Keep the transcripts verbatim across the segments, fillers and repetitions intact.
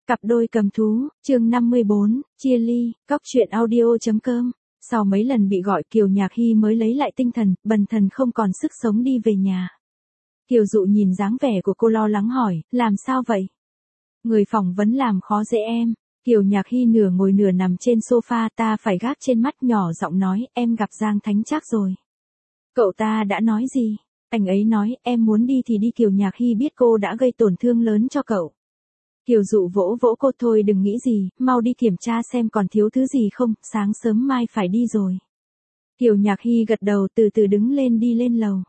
Cặp đôi cầm thú, chương năm mươi bốn, chia ly, cóc truyện audio.com. Sau mấy lần bị gọi Kiều Nhạc Hy mới lấy lại tinh thần, bần thần không còn sức sống đi về nhà. Kiều Dụ nhìn dáng vẻ của cô lo lắng hỏi, làm sao vậy? Người phỏng vấn làm khó dễ em. Kiều Nhạc Hy nửa ngồi nửa nằm trên sofa, ta phải gác trên mắt, nhỏ giọng nói, em gặp Giang Thánh Trác rồi. Cậu ta đã nói gì? Anh ấy nói, em muốn đi thì đi. Kiều Nhạc Hy biết cô đã gây tổn thương lớn cho cậu. Kiều Dụ vỗ vỗ cô, thôi đừng nghĩ gì, mau đi kiểm tra xem còn thiếu thứ gì không, sáng sớm mai phải đi rồi. Kiều Nhạc Hy gật đầu, từ từ đứng lên đi lên lầu.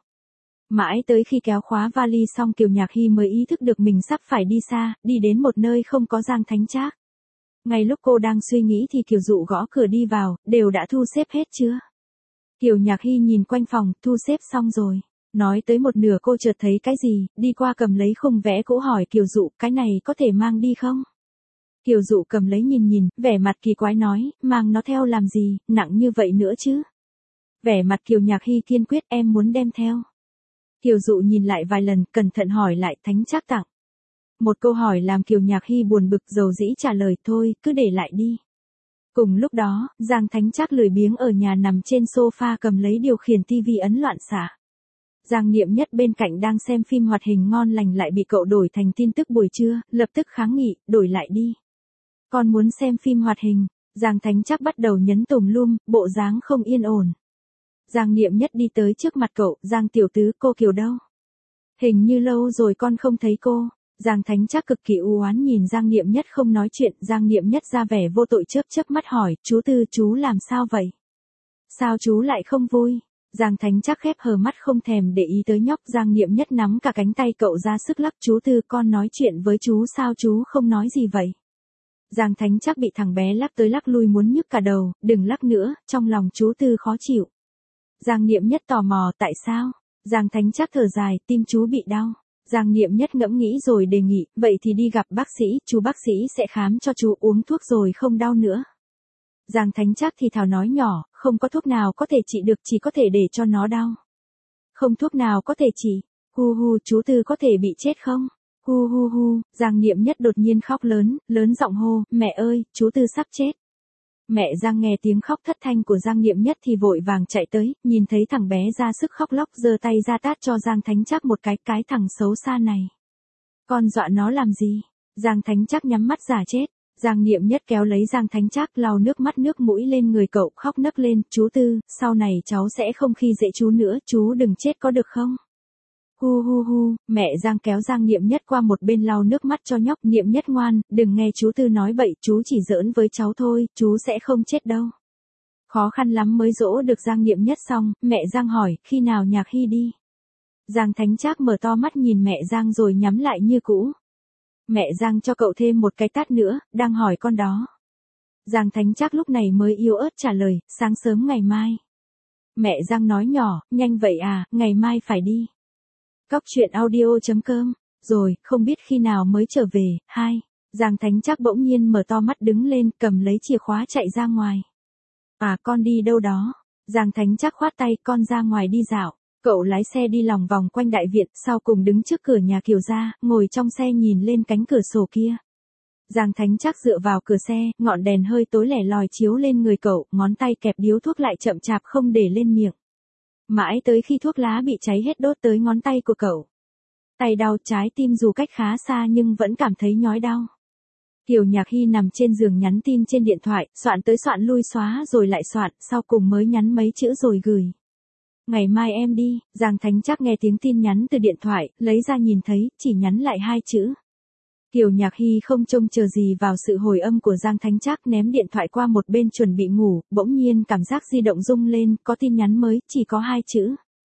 Mãi tới khi kéo khóa vali xong Kiều Nhạc Hy mới ý thức được mình sắp phải đi xa, đi đến một nơi không có Giang Thánh Trác. Ngay lúc cô đang suy nghĩ thì Kiều Dụ gõ cửa đi vào, đều đã thu xếp hết chưa? Kiều Nhạc Hy nhìn quanh phòng, thu xếp xong rồi. Nói tới một nửa cô chợt thấy cái gì, đi qua cầm lấy khung vẽ cũ hỏi Kiều Dụ, cái này có thể mang đi không? Kiều Dụ cầm lấy nhìn nhìn, vẻ mặt kỳ quái nói, mang nó theo làm gì, nặng như vậy nữa chứ? Vẻ mặt Kiều Nhạc Hy kiên quyết, em muốn đem theo. Kiều Dụ nhìn lại vài lần, cẩn thận hỏi lại, Thánh Trác tặng. Một câu hỏi làm Kiều Nhạc Hy buồn bực, dầu dĩ trả lời, thôi, cứ để lại đi. Cùng lúc đó, Giang Thánh Trác lười biếng ở nhà nằm trên sofa cầm lấy điều khiển tivi ấn loạn xạ. Giang Niệm Nhất bên cạnh đang xem phim hoạt hình ngon lành lại bị cậu đổi thành tin tức buổi trưa, lập tức kháng nghị, đổi lại đi. Con muốn xem phim hoạt hình. Giang Thánh Trác bắt đầu nhấn tùm lum, bộ dáng không yên ổn. Giang Niệm Nhất đi tới trước mặt cậu, Giang tiểu tứ, cô Kiều đâu? Hình như lâu rồi con không thấy cô. Giang Thánh Trác cực kỳ u oán nhìn Giang Niệm Nhất không nói chuyện, Giang Niệm Nhất ra vẻ vô tội chớp chớp mắt hỏi, chú Tư chú làm sao vậy? Sao chú lại không vui? Giang Thánh Trác khép hờ mắt không thèm để ý tới nhóc. Giang Niệm Nhất nắm cả cánh tay cậu ra sức lắc, chú Tư con nói chuyện với chú sao chú không nói gì vậy? Giang Thánh Trác bị thằng bé lắc tới lắc lui muốn nhức cả đầu, đừng lắc nữa, trong lòng chú Tư khó chịu. Giang Niệm Nhất tò mò, tại sao? Giang Thánh Trác thở dài, tim chú bị đau. Giang Niệm Nhất ngẫm nghĩ rồi đề nghị, vậy thì đi gặp bác sĩ, chú bác sĩ sẽ khám cho chú, uống thuốc rồi không đau nữa. Giang Thánh Trác thì thào nói nhỏ, không có thuốc nào có thể trị được, chỉ có thể để cho nó đau. Không thuốc nào có thể trị. Hu hu, chú Tư có thể bị chết không? Hu hu hu, Giang Niệm Nhất đột nhiên khóc lớn, lớn giọng hô, mẹ ơi, chú Tư sắp chết. Mẹ Giang nghe tiếng khóc thất thanh của Giang Niệm Nhất thì vội vàng chạy tới, nhìn thấy thằng bé ra sức khóc lóc, giơ tay ra tát cho Giang Thánh Trác một cái, cái thằng xấu xa này. Con dọa nó làm gì? Giang Thánh Trác nhắm mắt giả chết. Giang Niệm Nhất kéo lấy Giang Thánh Trác, lau nước mắt nước mũi lên người cậu, khóc nấc lên, chú Tư, sau này cháu sẽ không khi dễ chú nữa, chú đừng chết có được không? Hu hu hu, mẹ Giang kéo Giang Niệm Nhất qua một bên lau nước mắt cho nhóc. Niệm Nhất ngoan, đừng nghe chú Tư nói bậy, chú chỉ giỡn với cháu thôi, chú sẽ không chết đâu. Khó khăn lắm mới dỗ được Giang Niệm Nhất xong, mẹ Giang hỏi, khi nào Nhạc Hy đi? Giang Thánh Trác mở to mắt nhìn mẹ Giang rồi nhắm lại như cũ. Mẹ Giang cho cậu thêm một cái tát nữa, đang hỏi con đó. Giang Thánh Trác lúc này mới yếu ớt trả lời, sáng sớm ngày mai. Mẹ Giang nói nhỏ, nhanh vậy à, ngày mai phải đi. Cóc truyện audio.com, rồi, không biết khi nào mới trở về, hai. Giang Thánh Trác bỗng nhiên mở to mắt đứng lên, cầm lấy chìa khóa chạy ra ngoài. À, con đi đâu đó? Giang Thánh Trác khoát tay, con ra ngoài đi dạo. Cậu lái xe đi lòng vòng quanh đại viện, sau cùng đứng trước cửa nhà Kiều gia, ngồi trong xe nhìn lên cánh cửa sổ kia. Giang Thánh Trác dựa vào cửa xe, ngọn đèn hơi tối lẻ loi chiếu lên người cậu, ngón tay kẹp điếu thuốc lại chậm chạp không để lên miệng. Mãi tới khi thuốc lá bị cháy hết đốt tới ngón tay của cậu. Tay đau, trái tim dù cách khá xa nhưng vẫn cảm thấy nhói đau. Kiều Nhạc Hy nằm trên giường nhắn tin trên điện thoại, soạn tới soạn lui xóa rồi lại soạn, sau cùng mới nhắn mấy chữ rồi gửi. Ngày mai em đi. Giang Thánh Trác nghe tiếng tin nhắn từ điện thoại, lấy ra nhìn thấy, chỉ nhắn lại hai chữ. Kiều Nhạc Hy không trông chờ gì vào sự hồi âm của Giang Thánh Trác, ném điện thoại qua một bên chuẩn bị ngủ, bỗng nhiên cảm giác di động rung lên, có tin nhắn mới, chỉ có hai chữ.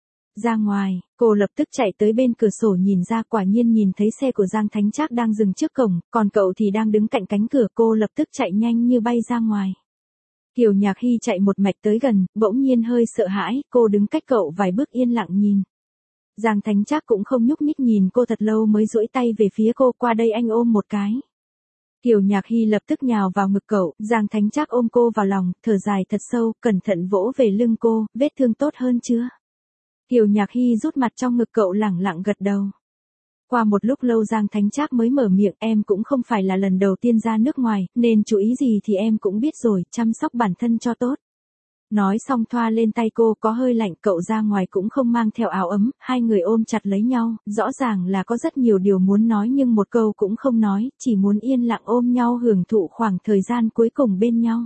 Ra ngoài, cô lập tức chạy tới bên cửa sổ nhìn ra, quả nhiên nhìn thấy xe của Giang Thánh Trác đang dừng trước cổng, còn cậu thì đang đứng cạnh cánh cửa, cô lập tức chạy nhanh như bay ra ngoài. Kiều Nhạc Hy chạy một mạch tới gần, bỗng nhiên hơi sợ hãi, cô đứng cách cậu vài bước yên lặng nhìn. Giang Thánh Trác cũng không nhúc nhích nhìn cô thật lâu mới duỗi tay về phía cô, qua đây anh ôm một cái. Kiều Nhạc Hy lập tức nhào vào ngực cậu, Giang Thánh Trác ôm cô vào lòng, thở dài thật sâu, cẩn thận vỗ về lưng cô, vết thương tốt hơn chưa? Kiều Nhạc Hy rút mặt trong ngực cậu lẳng lặng gật đầu. Qua một lúc lâu Giang Thánh Trác mới mở miệng, em cũng không phải là lần đầu tiên ra nước ngoài, nên chú ý gì thì em cũng biết rồi, chăm sóc bản thân cho tốt. Nói xong thoa lên tay cô, có hơi lạnh, cậu ra ngoài cũng không mang theo áo ấm, hai người ôm chặt lấy nhau, rõ ràng là có rất nhiều điều muốn nói nhưng một câu cũng không nói, chỉ muốn yên lặng ôm nhau hưởng thụ khoảng thời gian cuối cùng bên nhau.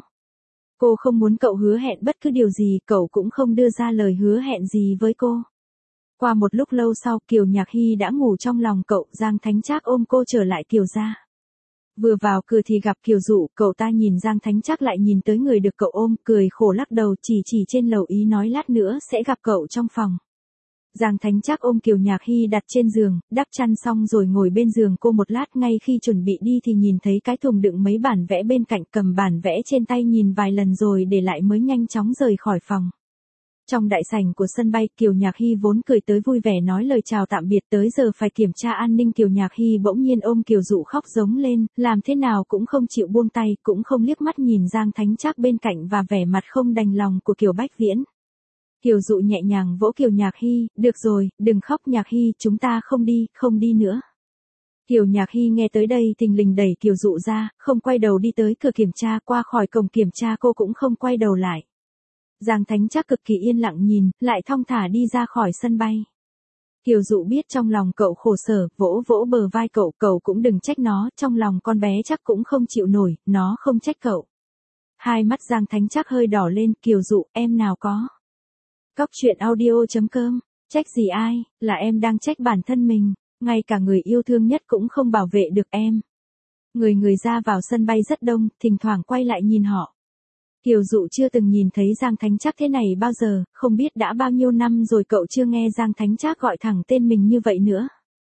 Cô không muốn cậu hứa hẹn bất cứ điều gì, cậu cũng không đưa ra lời hứa hẹn gì với cô. Qua một lúc lâu sau, Kiều Nhạc Hy đã ngủ trong lòng cậu, Giang Thánh Trác ôm cô trở lại Kiều gia. Vừa vào cửa thì gặp Kiều Dụ, cậu ta nhìn Giang Thánh Trác lại nhìn tới người được cậu ôm, cười khổ lắc đầu, chỉ chỉ trên lầu ý nói lát nữa sẽ gặp cậu trong phòng. Giang Thánh Trác ôm Kiều Nhạc Hy đặt trên giường, đắp chăn xong rồi ngồi bên giường cô một lát, ngay khi chuẩn bị đi thì nhìn thấy cái thùng đựng mấy bản vẽ bên cạnh, cầm bản vẽ trên tay nhìn vài lần rồi để lại mới nhanh chóng rời khỏi phòng. Trong đại sảnh của sân bay, Kiều Nhạc Hy vốn cười tới vui vẻ nói lời chào tạm biệt, tới giờ phải kiểm tra an ninh. Kiều Nhạc Hy bỗng nhiên ôm Kiều Dụ khóc giống lên, làm thế nào cũng không chịu buông tay, cũng không liếc mắt nhìn Giang Thánh Trác bên cạnh và vẻ mặt không đành lòng của Kiều Bách Viễn. Kiều Dụ nhẹ nhàng vỗ Kiều Nhạc Hy, được rồi, đừng khóc Nhạc Hy, chúng ta không đi, không đi nữa. Kiều Nhạc Hy nghe tới đây thình lình đẩy Kiều Dụ ra, không quay đầu đi tới cửa kiểm tra, qua khỏi cổng kiểm tra cô cũng không quay đầu lại. Giang Thánh Trác cực kỳ yên lặng nhìn, lại thong thả đi ra khỏi sân bay. Kiều Dụ biết trong lòng cậu khổ sở, vỗ vỗ bờ vai cậu, cậu cũng đừng trách nó, trong lòng con bé chắc cũng không chịu nổi, nó không trách cậu. Hai mắt Giang Thánh Trác hơi đỏ lên, Kiều Dụ, em nào có. Cóc truyện audio chấm com, trách gì ai, là em đang trách bản thân mình, ngay cả người yêu thương nhất cũng không bảo vệ được em. Người người ra vào sân bay rất đông, thỉnh thoảng quay lại nhìn họ. Kiều Dụ chưa từng nhìn thấy Giang Thánh Trác thế này bao giờ, không biết đã bao nhiêu năm rồi cậu chưa nghe Giang Thánh Trác gọi thẳng tên mình như vậy nữa.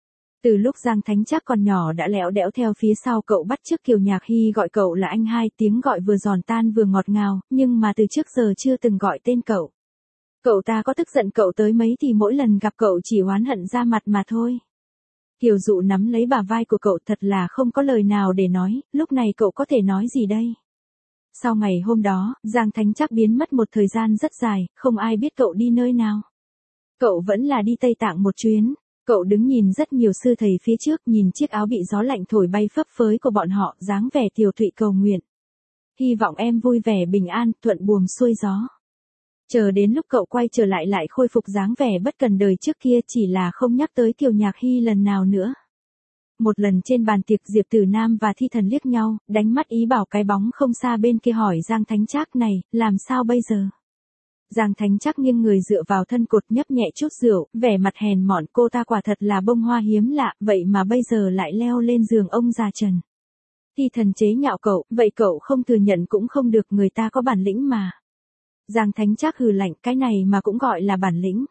Từ lúc Giang Thánh Trác còn nhỏ đã lẽo đẽo theo phía sau cậu, bắt chước Kiều Nhạc Hy gọi cậu là anh hai, tiếng gọi vừa giòn tan vừa ngọt ngào, nhưng mà từ trước giờ chưa từng gọi tên cậu. Cậu ta có tức giận cậu tới mấy thì mỗi lần gặp cậu chỉ oán hận ra mặt mà thôi. Kiều Dụ nắm lấy bả vai của cậu, thật là không có lời nào để nói, lúc này cậu có thể nói gì đây? Sau ngày hôm đó, Giang Thánh Trác biến mất một thời gian rất dài, không ai biết cậu đi nơi nào. Cậu vẫn là đi Tây Tạng một chuyến, cậu đứng nhìn rất nhiều sư thầy phía trước, nhìn chiếc áo bị gió lạnh thổi bay phấp phới của bọn họ, dáng vẻ tiều tụy cầu nguyện. Hy vọng em vui vẻ bình an, thuận buồm xuôi gió. Chờ đến lúc cậu quay trở lại lại khôi phục dáng vẻ bất cần đời trước kia, chỉ là không nhắc tới Kiều Nhạc Hy lần nào nữa. Một lần trên bàn tiệc, Diệp Tử Nam và Thi Thần liếc nhau, đánh mắt ý bảo cái bóng không xa bên kia hỏi Giang Thánh Trác này, làm sao bây giờ? Giang Thánh Trác nghiêng người dựa vào thân cột nhấp nhẹ chút rượu, vẻ mặt hèn mọn, cô ta quả thật là bông hoa hiếm lạ, vậy mà bây giờ lại leo lên giường ông già Trần. Thi Thần chế nhạo cậu, vậy cậu không thừa nhận cũng không được, người ta có bản lĩnh mà. Giang Thánh Trác hừ lạnh, cái này mà cũng gọi là bản lĩnh.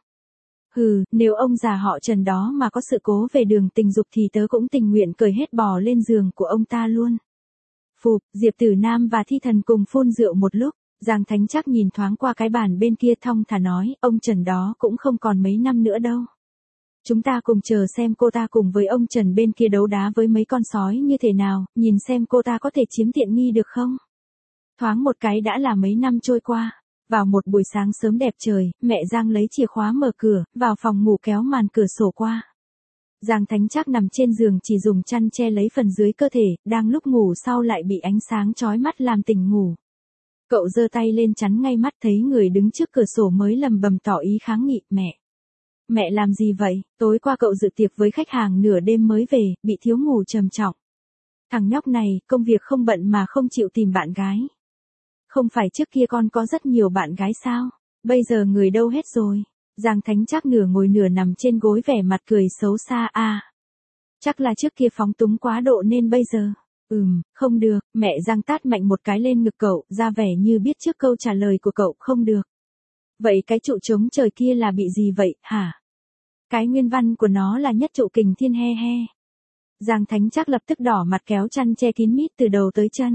Hừ, nếu ông già họ Trần đó mà có sự cố về đường tình dục thì tớ cũng tình nguyện cởi hết bò lên giường của ông ta luôn. Phụp, Diệp Tử Nam và Thi Thần cùng phun rượu một lúc, Giang Thánh Trác nhìn thoáng qua cái bàn bên kia thong thả nói, ông Trần đó cũng không còn mấy năm nữa đâu. Chúng ta cùng chờ xem cô ta cùng với ông Trần bên kia đấu đá với mấy con sói như thế nào, nhìn xem cô ta có thể chiếm tiện nghi được không. Thoáng một cái đã là mấy năm trôi qua. Vào một buổi sáng sớm đẹp trời, mẹ Giang lấy chìa khóa mở cửa, vào phòng ngủ kéo màn cửa sổ qua. Giang Thánh Trác nằm trên giường chỉ dùng chăn che lấy phần dưới cơ thể, đang lúc ngủ sau lại bị ánh sáng chói mắt làm tỉnh ngủ. Cậu giơ tay lên chắn ngay mắt, thấy người đứng trước cửa sổ mới lầm bầm tỏ ý kháng nghị, mẹ. Mẹ làm gì vậy, tối qua cậu dự tiệc với khách hàng nửa đêm mới về, bị thiếu ngủ trầm trọng. Thằng nhóc này, công việc không bận mà không chịu tìm bạn gái. Không phải trước kia con có rất nhiều bạn gái sao? Bây giờ người đâu hết rồi? Giang Thánh Trác nửa ngồi nửa nằm trên gối vẻ mặt cười xấu xa à. Chắc là trước kia phóng túng quá độ nên bây giờ. Ừm, không được, mẹ Giang tát mạnh một cái lên ngực cậu, ra vẻ như biết trước câu trả lời của cậu, không được. Vậy cái trụ trống trời kia là bị gì vậy, hả? Cái nguyên văn của nó là nhất trụ kình thiên he he. Giang Thánh Trác lập tức đỏ mặt kéo chăn che kín mít từ đầu tới chân.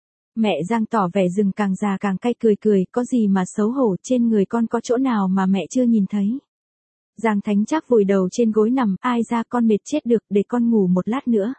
Mẹ Giang tỏ vẻ rừng càng già càng cay, cười cười, có gì mà xấu hổ, trên người con có chỗ nào mà mẹ chưa nhìn thấy. Giang Thánh Trác vùi đầu trên gối nằm, ai ra con mệt chết được, để con ngủ một lát nữa.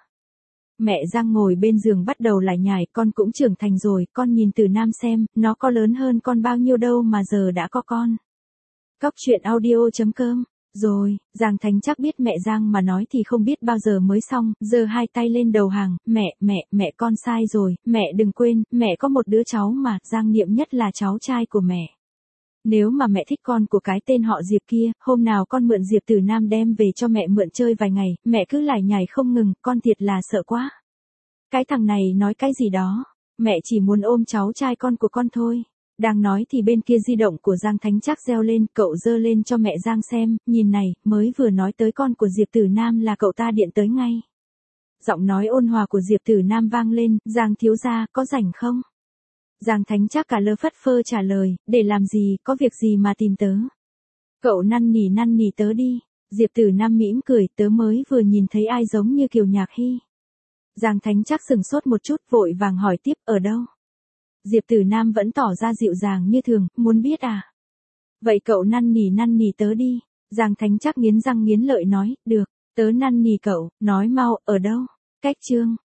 Mẹ Giang ngồi bên giường bắt đầu lải nhải, con cũng trưởng thành rồi, con nhìn Tử Nam xem, nó có lớn hơn con bao nhiêu đâu mà giờ đã có con. Cóc truyện audio chấm com Rồi, Giang Thánh chắc biết mẹ Giang mà nói thì không biết bao giờ mới xong, giơ hai tay lên đầu hàng, mẹ, mẹ, mẹ con sai rồi, mẹ đừng quên, mẹ có một đứa cháu mà, Giang Niệm Nhất là cháu trai của mẹ. Nếu mà mẹ thích con của cái tên họ Diệp kia, hôm nào con mượn Diệp Tử Nam đem về cho mẹ mượn chơi vài ngày, mẹ cứ lải nhải không ngừng, con thiệt là sợ quá. Cái thằng này nói cái gì đó, mẹ chỉ muốn ôm cháu trai con của con thôi. Đang nói thì bên kia di động của Giang Thánh chắc reo lên, cậu giơ lên cho mẹ Giang xem, nhìn này, mới vừa nói tới con của Diệp Tử Nam là cậu ta điện tới ngay. Giọng nói ôn hòa của Diệp Tử Nam vang lên, Giang thiếu gia, có rảnh không? Giang Thánh chắc cả lơ phất phơ trả lời, để làm gì, có việc gì mà tìm tớ? Cậu năn nỉ năn nỉ tớ đi. Diệp Tử Nam mỉm cười, tớ mới vừa nhìn thấy ai giống như Kiều Nhạc Hy. Giang Thánh chắc sừng sốt một chút, vội vàng hỏi tiếp, ở đâu? Diệp Tử Nam vẫn tỏ ra dịu dàng như thường, muốn biết à? Vậy cậu năn nỉ năn nỉ tớ đi. Giang Thánh chắc nghiến răng nghiến lợi nói, được, tớ năn nỉ cậu, nói mau, ở đâu? Cách Trương.